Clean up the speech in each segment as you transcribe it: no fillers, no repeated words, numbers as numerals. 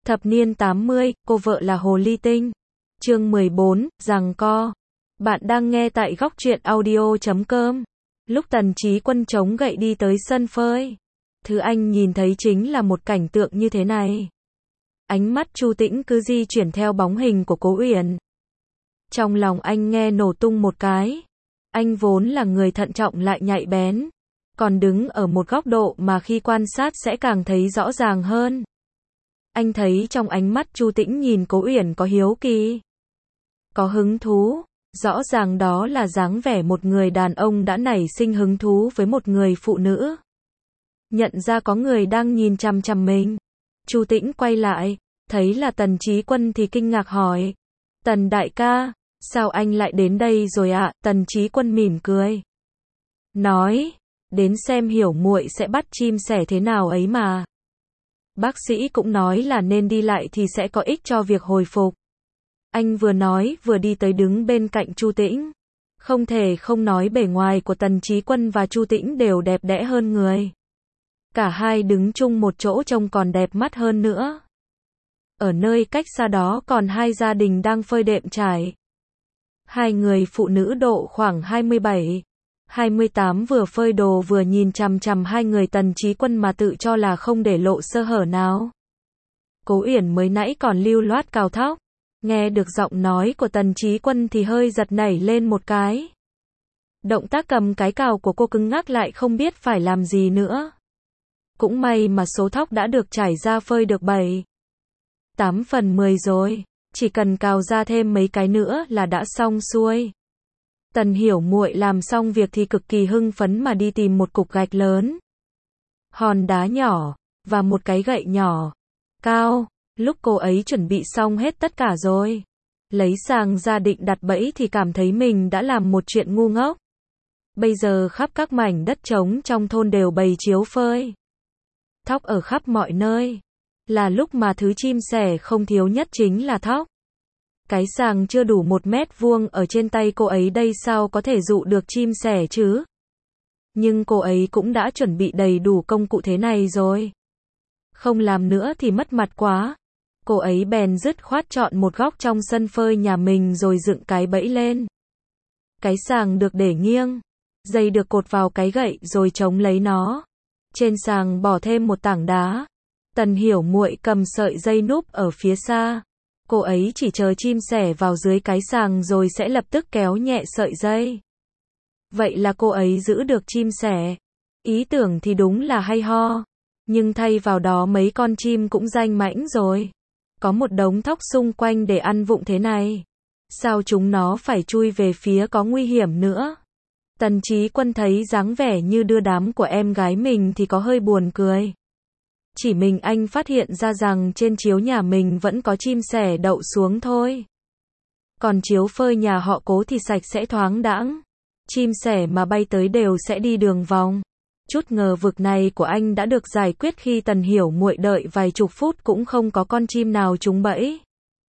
Thập niên 80, cô vợ là Hồ Ly Tinh. Chương 14, giằng co. Bạn đang nghe tại góc truyện audio.com. Lúc Tần Chí Quân chống gậy đi tới sân phơi, thứ anh nhìn thấy chính là một cảnh tượng như thế này. Ánh mắt Chu Tĩnh cứ di chuyển theo bóng hình của Cố Uyển. Trong lòng anh nghe nổ tung một cái. Anh vốn là người thận trọng lại nhạy bén, còn đứng ở một góc độ mà khi quan sát sẽ càng thấy rõ ràng hơn. Anh thấy trong ánh mắt Chu Tĩnh nhìn Cố Uyển có hiếu kỳ, có hứng thú, rõ ràng đó là dáng vẻ một người đàn ông đã nảy sinh hứng thú với một người phụ nữ. Nhận ra có người đang nhìn chằm chằm mình, Chu Tĩnh quay lại, thấy là Tần Chí Quân thì kinh ngạc hỏi: "Tần đại ca, sao anh lại đến đây rồi ạ?" Tần Chí Quân mỉm cười, nói: "Đến xem hiểu muội sẽ bắt chim sẻ thế nào ấy mà. Bác sĩ cũng nói là nên đi lại thì sẽ có ích cho việc hồi phục." Anh vừa nói vừa đi tới đứng bên cạnh Chu Tĩnh. Không thể không nói bề ngoài của Tần Chí Quân và Chu Tĩnh đều đẹp đẽ hơn người. Cả hai đứng chung một chỗ trông còn đẹp mắt hơn nữa. Ở nơi cách xa đó còn hai gia đình đang phơi đệm trải. Hai người phụ nữ độ khoảng 27, 28 vừa phơi đồ vừa nhìn chằm chằm hai người Tần Chí Quân mà tự cho là không để lộ sơ hở nào. Cố Uyển mới nãy còn lưu loát cào tóc, nghe được giọng nói của Tần Chí Quân thì hơi giật nảy lên một cái. Động tác cầm cái cào của cô cứng ngắc lại không biết phải làm gì nữa. Cũng may mà số tóc đã được trải ra phơi được 7, 8 phần 10 rồi, chỉ cần cào ra thêm mấy cái nữa là đã xong xuôi. Tần hiểu muội làm xong việc thì cực kỳ hưng phấn mà đi tìm một cục gạch lớn, hòn đá nhỏ, và một cái gậy nhỏ, cao. Lúc cô ấy chuẩn bị xong hết tất cả rồi, lấy sàng ra định đặt bẫy thì cảm thấy mình đã làm một chuyện ngu ngốc. Bây giờ khắp các mảnh đất trống trong thôn đều bày chiếu phơi. Thóc ở khắp mọi nơi. Là lúc mà thứ chim sẻ không thiếu nhất chính là thóc. Cái sàng chưa đủ 1 mét vuông ở trên tay cô ấy đây sao có thể dụ được chim sẻ chứ? Nhưng cô ấy cũng đã chuẩn bị đầy đủ công cụ thế này rồi. Không làm nữa thì mất mặt quá. Cô ấy bèn dứt khoát chọn một góc trong sân phơi nhà mình rồi dựng cái bẫy lên. Cái sàng được để nghiêng, dây được cột vào cái gậy rồi chống lấy nó. Trên sàng bỏ thêm một tảng đá. Tần hiểu muội cầm sợi dây núp ở phía xa. Cô ấy chỉ chờ chim sẻ vào dưới cái sàng rồi sẽ lập tức kéo nhẹ sợi dây. Vậy là cô ấy giữ được chim sẻ. Ý tưởng thì đúng là hay ho. Nhưng thay vào đó mấy con chim cũng danh mãnh rồi. Có một đống thóc xung quanh để ăn vụng thế này. Sao chúng nó phải chui về phía có nguy hiểm nữa? Tần Chí Quân thấy dáng vẻ như đưa đám của em gái mình thì có hơi buồn cười. Chỉ mình anh phát hiện ra rằng trên chiếu nhà mình vẫn có chim sẻ đậu xuống thôi. Còn chiếu phơi nhà họ Cố thì sạch sẽ thoáng đãng. Chim sẻ mà bay tới đều sẽ đi đường vòng. Chút ngờ vực này của anh đã được giải quyết khi Tần hiểu muội đợi vài chục phút cũng không có con chim nào trúng bẫy.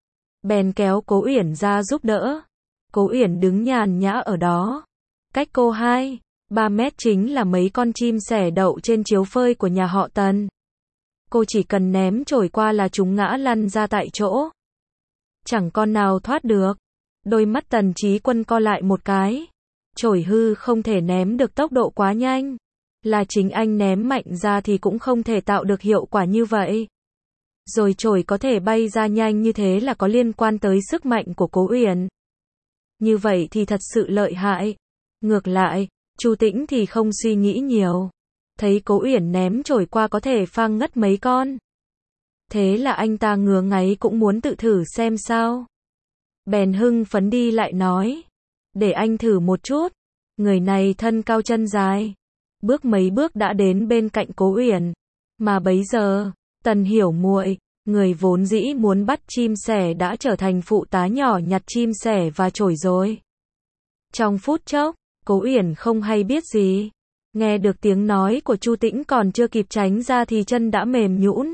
Bèn kéo Cố Uyển ra giúp đỡ. Cố Uyển đứng nhàn nhã ở đó. Cách cô 2, 3 mét chính là mấy con chim sẻ đậu trên chiếu phơi của nhà họ Tần. Cô chỉ cần ném chổi qua là chúng ngã lăn ra tại chỗ. Chẳng con nào thoát được. Đôi mắt Tần Chí Quân co lại một cái. Chổi hư không thể ném được tốc độ quá nhanh. Là chính anh ném mạnh ra thì cũng không thể tạo được hiệu quả như vậy. Rồi chổi có thể bay ra nhanh như thế là có liên quan tới sức mạnh của Cố Uyển. Như vậy thì thật sự lợi hại. Ngược lại, Chu Tĩnh thì không suy nghĩ nhiều. Thấy Cố Uyển ném chổi qua có thể phang ngất mấy con. Thế là anh ta ngứa ngáy cũng muốn tự thử xem sao. Bèn hưng phấn đi lại nói: "Để anh thử một chút." Người này thân cao chân dài. Bước mấy bước đã đến bên cạnh Cố Uyển. Mà bấy giờ, Tần hiểu muội, người vốn dĩ muốn bắt chim sẻ đã trở thành phụ tá nhỏ nhặt chim sẻ và chổi rồi. Trong phút chốc, Cố Uyển không hay biết gì. Nghe được tiếng nói của Chu Tĩnh còn chưa kịp tránh ra thì chân đã mềm nhũn.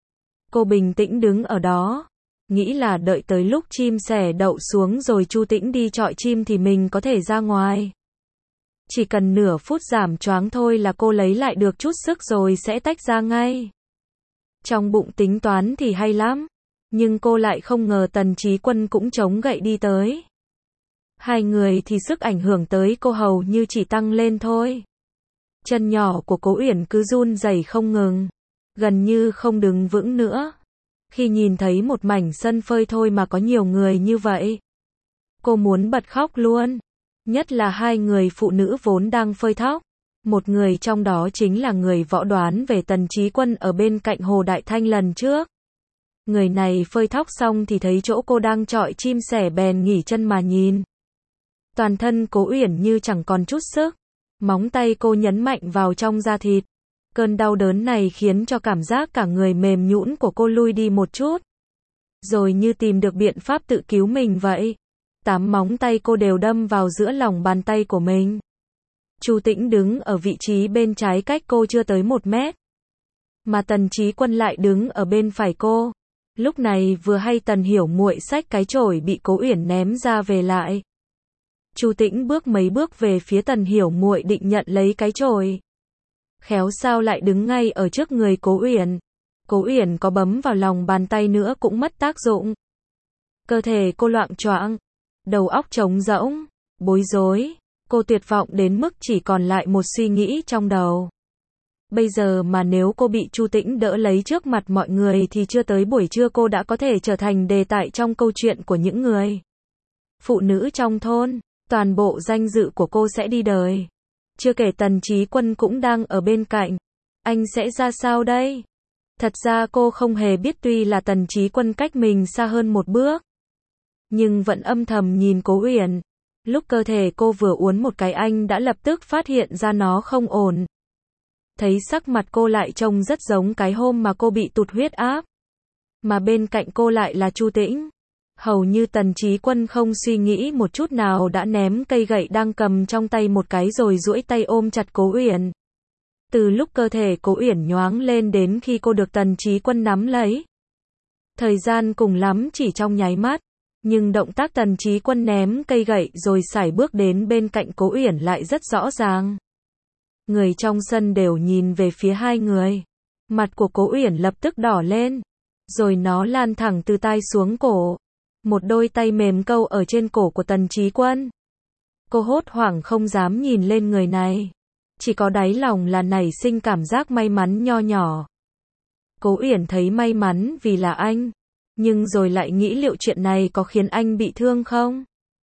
Cô bình tĩnh đứng ở đó, nghĩ là đợi tới lúc chim sẻ đậu xuống rồi Chu Tĩnh đi chọi chim thì mình có thể ra ngoài. Chỉ cần nửa phút giảm choáng thôi là cô lấy lại được chút sức rồi sẽ tách ra ngay. Trong bụng tính toán thì hay lắm, nhưng cô lại không ngờ Tần Chí Quân cũng chống gậy đi tới. Hai người thì sức ảnh hưởng tới cô hầu như chỉ tăng lên thôi. Chân nhỏ của Cố Uyển cứ run rẩy không ngừng, gần như không đứng vững nữa. Khi nhìn thấy một mảnh sân phơi thôi mà có nhiều người như vậy, cô muốn bật khóc luôn. Nhất là hai người phụ nữ vốn đang phơi thóc. Một người trong đó chính là người võ đoán về Tần Chí Quân ở bên cạnh Hồ Đại Thanh lần trước. Người này phơi thóc xong thì thấy chỗ cô đang chọi chim sẻ bèn nghỉ chân mà nhìn. Toàn thân Cố Uyển như chẳng còn chút sức. Móng tay cô nhấn mạnh vào trong da thịt. Cơn đau đớn này khiến cho cảm giác cả người mềm nhũn của cô lui đi một chút. Rồi như tìm được biện pháp tự cứu mình vậy. 8 móng tay cô đều đâm vào giữa lòng bàn tay của mình. Chu Tĩnh đứng ở vị trí bên trái cách cô chưa tới 1 mét. Mà Tần Chí Quân lại đứng ở bên phải cô. Lúc này vừa hay Tần Hiểu Muội xách cái chổi bị Cố Uyển ném ra về lại. Chu Tĩnh bước mấy bước về phía Tần Hiểu Muội định nhận lấy cái chổi. Khéo sao lại đứng ngay ở trước người Cố Uyển. Cố Uyển có bấm vào lòng bàn tay nữa cũng mất tác dụng. Cơ thể cô loạng choạng, đầu óc trống rỗng, bối rối. Cô tuyệt vọng đến mức chỉ còn lại một suy nghĩ trong đầu. Bây giờ mà nếu cô bị Chu Tĩnh đỡ lấy trước mặt mọi người thì chưa tới buổi trưa cô đã có thể trở thành đề tài trong câu chuyện của những người phụ nữ trong thôn. Toàn bộ danh dự của cô sẽ đi đời. Chưa kể Tần Chí Quân cũng đang ở bên cạnh. Anh sẽ ra sao đây? Thật ra cô không hề biết, tuy là Tần Chí Quân cách mình xa hơn một bước, nhưng vẫn âm thầm nhìn Cố Uyển. Lúc cơ thể cô vừa uốn một cái anh đã lập tức phát hiện ra nó không ổn. Thấy sắc mặt cô lại trông rất giống cái hôm mà cô bị tụt huyết áp. Mà bên cạnh cô lại là Chu Tĩnh. Hầu như Tần Chí Quân không suy nghĩ một chút nào đã ném cây gậy đang cầm trong tay một cái rồi duỗi tay ôm chặt Cố Uyển. Từ lúc cơ thể Cố Uyển nhoáng lên đến khi cô được Tần Chí Quân nắm lấy, thời gian cùng lắm chỉ trong nháy mắt, nhưng động tác Tần Chí Quân ném cây gậy rồi sải bước đến bên cạnh Cố Uyển lại rất rõ ràng. Người trong sân đều nhìn về phía hai người. Mặt của Cố Uyển lập tức đỏ lên, rồi nó lan thẳng từ tai xuống cổ. Một đôi tay mềm câu ở trên cổ của Tần Chí Quân. Cô hốt hoảng không dám nhìn lên người này. Chỉ có đáy lòng là nảy sinh cảm giác may mắn nho nhỏ. Cố Uyển thấy may mắn vì là anh, nhưng rồi lại nghĩ liệu chuyện này có khiến anh bị thương không?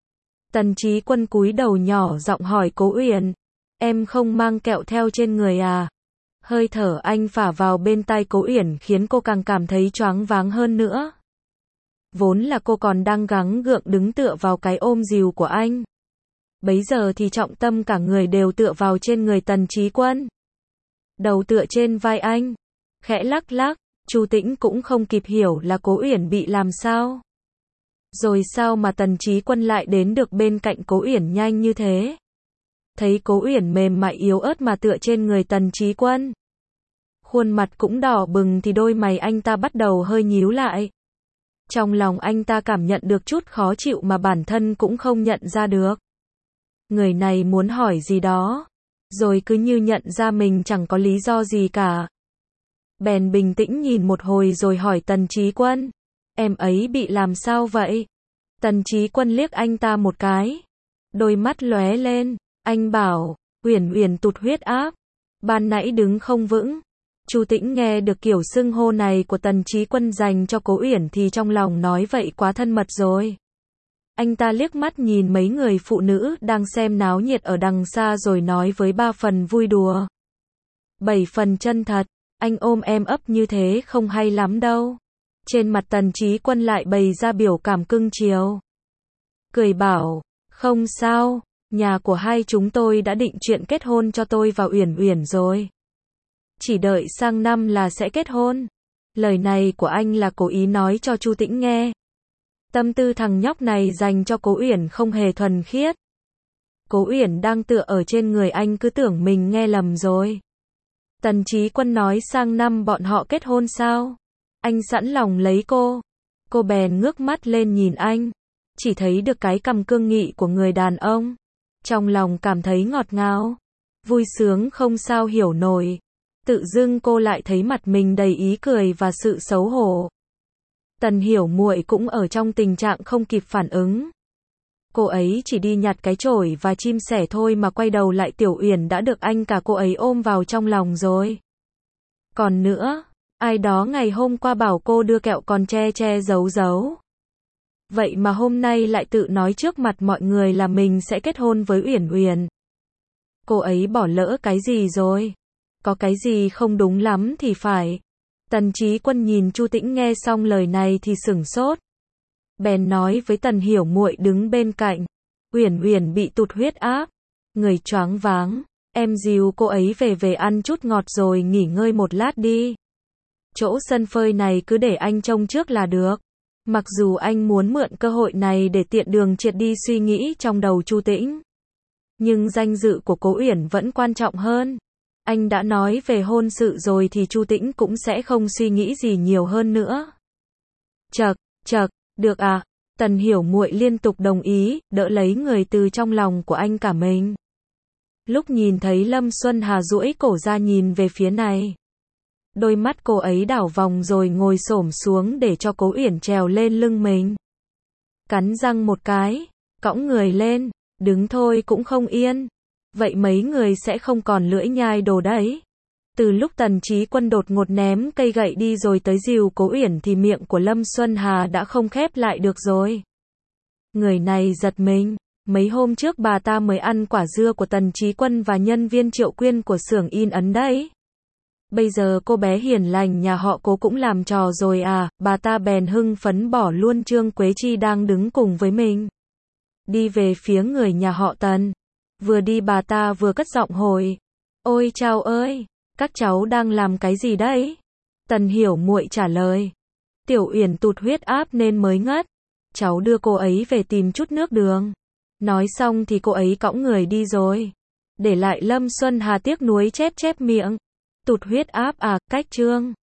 Tần Chí Quân cúi đầu nhỏ giọng hỏi Cố Uyển, em không mang kẹo theo trên người à? Hơi thở anh phả vào bên tai Cố Uyển khiến cô càng cảm thấy choáng váng hơn nữa. Vốn là cô còn đang gắng gượng đứng tựa vào cái ôm dìu của anh. Bấy giờ thì trọng tâm cả người đều tựa vào trên người Tần Chí Quân. Đầu tựa trên vai anh, khẽ lắc lắc. Chu Tĩnh cũng không kịp hiểu là Cố Uyển bị làm sao. Rồi sao mà Tần Chí Quân lại đến được bên cạnh Cố Uyển nhanh như thế? Thấy Cố Uyển mềm mại yếu ớt mà tựa trên người Tần Chí Quân, khuôn mặt cũng đỏ bừng thì đôi mày anh ta bắt đầu hơi nhíu lại. Trong lòng anh ta cảm nhận được chút khó chịu mà bản thân cũng không nhận ra được. Người này muốn hỏi gì đó, rồi cứ như nhận ra mình chẳng có lý do gì cả. Bèn bình tĩnh nhìn một hồi rồi hỏi Tần Chí Quân, em ấy bị làm sao vậy? Tần Chí Quân liếc anh ta một cái, đôi mắt lóe lên, anh bảo, Uyển Uyển tụt huyết áp, ban nãy đứng không vững. Chu Tĩnh nghe được kiểu xưng hô này của Tần Chí Quân dành cho Cố Uyển thì trong lòng nói vậy quá thân mật rồi. Anh ta liếc mắt nhìn mấy người phụ nữ đang xem náo nhiệt ở đằng xa rồi nói với 3 phần vui đùa, 7 phần chân thật, anh ôm em ấp như thế không hay lắm đâu. Trên mặt Tần Chí Quân lại bày ra biểu cảm cưng chiều. Cười bảo, không sao, nhà của hai chúng tôi đã định chuyện kết hôn cho tôi và Uyển Uyển rồi. Chỉ đợi sang năm là sẽ kết hôn. Lời này của anh là cố ý nói cho Chu Tĩnh nghe. Tâm tư thằng nhóc này dành cho Cố Uyển không hề thuần khiết. Cố Uyển đang tựa ở trên người anh cứ tưởng mình nghe lầm rồi. Tần Chí Quân nói sang năm bọn họ kết hôn sao? Anh sẵn lòng lấy cô. Cô bèn ngước mắt lên nhìn anh. Chỉ thấy được cái cằm cương nghị của người đàn ông. Trong lòng cảm thấy ngọt ngào. Vui sướng không sao hiểu nổi. Tự dưng cô lại thấy mặt mình đầy ý cười và sự xấu hổ. Tần Hiểu Muội cũng ở trong tình trạng không kịp phản ứng. Cô ấy chỉ đi nhặt cái chổi và chim sẻ thôi mà quay đầu lại Tiểu Uyển đã được anh cả cô ấy ôm vào trong lòng rồi. Còn nữa, ai đó ngày hôm qua bảo cô đưa kẹo còn che che giấu giấu. Vậy mà hôm nay lại tự nói trước mặt mọi người là mình sẽ kết hôn với Uyển Uyển. Cô ấy bỏ lỡ cái gì rồi? Có cái gì không đúng lắm thì phải. Tần Chí Quân nhìn Chu Tĩnh nghe xong lời này thì sửng sốt. Bèn nói với Tần Hiểu Muội đứng bên cạnh. Uyển Uyển bị tụt huyết áp. Người choáng váng. Em dìu cô ấy về ăn chút ngọt rồi nghỉ ngơi một lát đi. Chỗ sân phơi này cứ để anh trông trước là được. Mặc dù anh muốn mượn cơ hội này để tiện đường triệt đi suy nghĩ trong đầu Chu Tĩnh. Nhưng danh dự của cô Uyển vẫn quan trọng hơn. Anh đã nói về hôn sự rồi thì Chu Tĩnh cũng sẽ không suy nghĩ gì nhiều hơn nữa. Chậc, được à? Tần Hiểu Muội liên tục đồng ý, đỡ lấy người từ trong lòng của anh cả mình. Lúc nhìn thấy Lâm Xuân Hà duỗi cổ ra nhìn về phía này. Đôi mắt cô ấy đảo vòng rồi ngồi xổm xuống để cho cố Uyển trèo lên lưng mình. Cắn răng một cái, cõng người lên, đứng thôi cũng không yên. Vậy mấy người sẽ không còn lưỡi nhai đồ đấy. Từ lúc Tần Chí Quân đột ngột ném cây gậy đi rồi tới dìu cố Uyển thì miệng của Lâm Xuân Hà đã không khép lại được rồi. Người này giật mình. Mấy hôm trước bà ta mới ăn quả dưa của Tần Chí Quân và nhân viên Triệu Quyên của xưởng in ấn đấy. Bây giờ cô bé hiền lành nhà họ Cố cũng làm trò rồi à, bà ta bèn hưng phấn bỏ luôn Trương Quế Chi đang đứng cùng với mình. Đi về phía người nhà họ Tần. Vừa đi bà ta vừa cất giọng hỏi. Ôi chao ơi, các cháu đang làm cái gì đấy? Tần Hiểu Muội trả lời. Tiểu Uyển tụt huyết áp nên mới ngất. Cháu đưa cô ấy về tìm chút nước đường. Nói xong thì cô ấy cõng người đi rồi. Để lại Lâm Xuân Hà tiếc nuối chép chép miệng. Tụt huyết áp à, cách Trương